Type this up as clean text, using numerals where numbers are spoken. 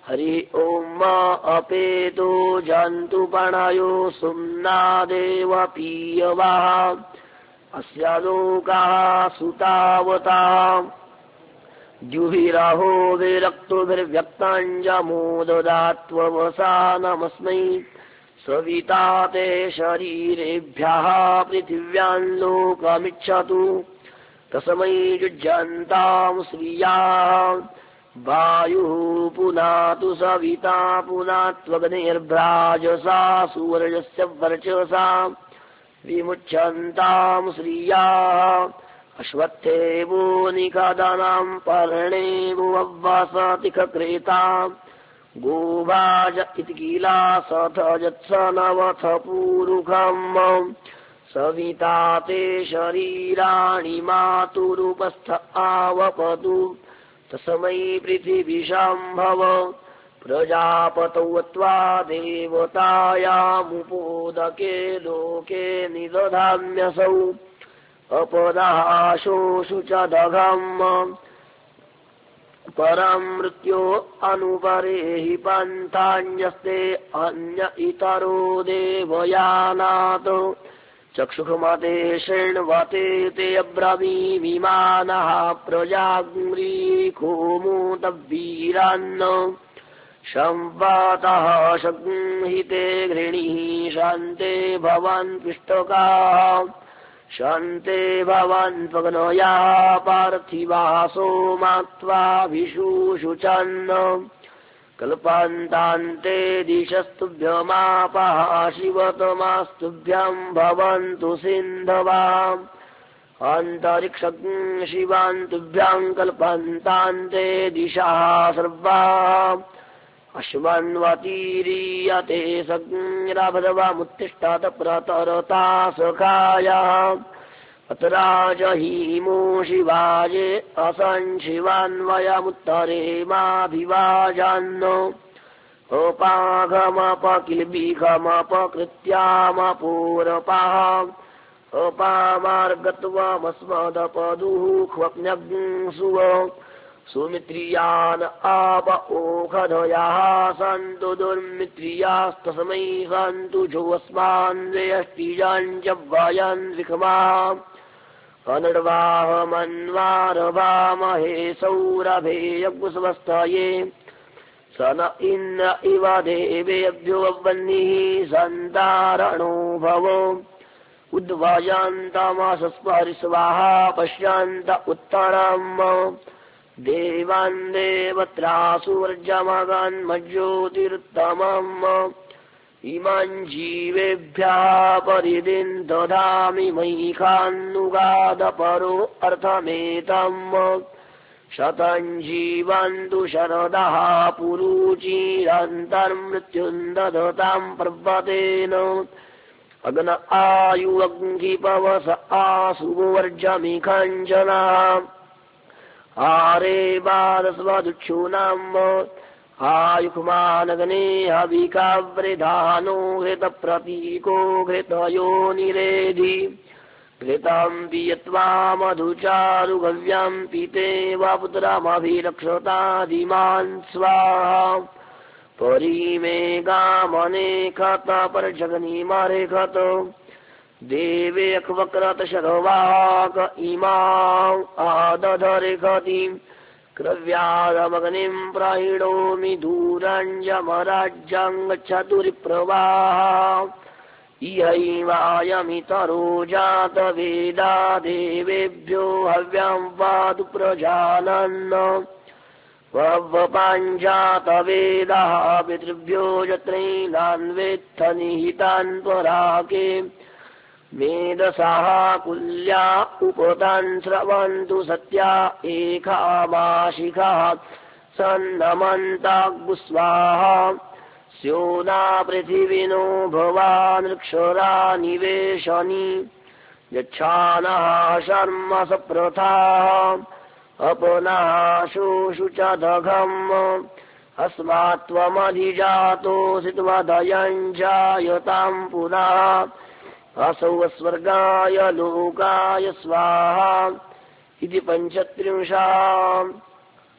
हरि ओं मा अपेतो जन्तुपणयो सुम्नादेव पीयवाः अस्या लोकाः सुतावताः द्युभिरहो विरक्तोभिर्व्यक्ताञ्जमोददात्ववसानमस्मै सविता ते शरीरेभ्यः पृथिव्यां लोकमिच्छतु तस्मै युज्यन्तां श्रियाः वायुः पुनातु सविता पुनात्वग्निर्भ्राजसा सूर्यस्य वर्चसा विमुच्यन्तां श्रियाः अश्वत्थेवो निषदानां पर्णेवो अव्वासतिखक्रेता गोभाज इति किलासथ यत्सनवथ पूरुखम् सविता ते शरीराणि मातुरुपस्थ आवपतु तस्मै पृथिवीशाम्भव प्रजापतौ त्वा देवतायामुपोदके लोके निदधाम्यसौ अपदाशोषु च दघम् परं मृत्यो अनुपरेहि पन्थान्यस्ते अन्य इतरो देवयानात् चक्षुषमते शृण्वते ते अब्रवीमिमानः प्रजाग्रीको मूतवीरान् संवातः संहिते घृणीः शान्ते भवन् पिष्टकाः शान्ते भवन् त्वग्नयाः पार्थिवाः सोमात्वाभिषुषुचन् कल्पान्तान्ते दिशस्तुभ्यमापः शिवतमास्तुभ्यं भवन्तु सिन्धवाम् अन्तरिक्षं शिवान्तुभ्यं कल्पान्तान्ते दिशाः सर्वाः अश्वन्वतीरीयते सग्रभद्रवमुत्तिष्ठत प्रतरता सखायः अत्राजहीमो शिवाजे असंशिवान्वयमुत्तरे माभिवाजान् अपाघमपकिल्बिघमपकृत्यामपूरपाः अपामार्गत्वमस्मदपदुः ह्वप्न्यग्सुव सुमित्रियान् आप ओषधयाः सन्तु दुर्मित्रियास्तस्मै सन्तु जोऽस्मान् व्यष्टिजाञ्जव्वयन् विक्माः अनर्वाहमन्वारभामहे सौरभे यज्ञस्वस्तये स न इन्द्र इव देवेभ्यो वह्निः सन्तारणो भव उद्वायान्तमसस्परिस्वाहा पश्यन्त उत्तरम् देवान् देवत्रासुर्जमगन्मज्योतिरुत्तमम् इमान् जीवेभ्यः परिदिन् ददामि मयिखान्नुगादपरो अर्थमेतम् शतं जीवन्तु शरदः पुरुचिरन्तर्मृत्युम् ददतां पर्वतेन अग्न आयुवङ्गिपवस आसुवर्जमिखञ्जना आरे बालस्वदुक्षूणाम् आयुक्मानग्ने हविकावृधानो घृतप्रतीको घृतयोनिरेधि घृतं पियत्वा मधुचारुगव्यं पीतेव पुत्रमभिरक्षतादिमान् स्वाहा परिमेघामनेखत परजगनिमरेखत देवेऽक्वक्रत शर्वाक इमाम् आदधरेखति क्रव्यादमग्निं प्रहिणोमि दूरञ्जमराज्यं गच्छतुरिप्रवाह इहैवायमितरो जातवेदा देवेभ्यो हव्यं वादु प्रजानन् वह्वपाञ्जातवेदः पितृभ्यो यत्रैनान्वेत्थ निहितान् पराके मेधसाः कुल्या उपतान् स्रवन्तु सत्या एकामाशिखः सन्नमन्ताग्स्वाहा स्योना पृथिविनो भवानृक्षरा निवेशनी यच्छानः शर्म सप्रथाः अपनाशोषु च दघम् अस्मात्त्वमधिजातोऽसि त्वदयम् जायताम् पुनः असौ स्वर्गाय लोकाय स्वाहा इति 35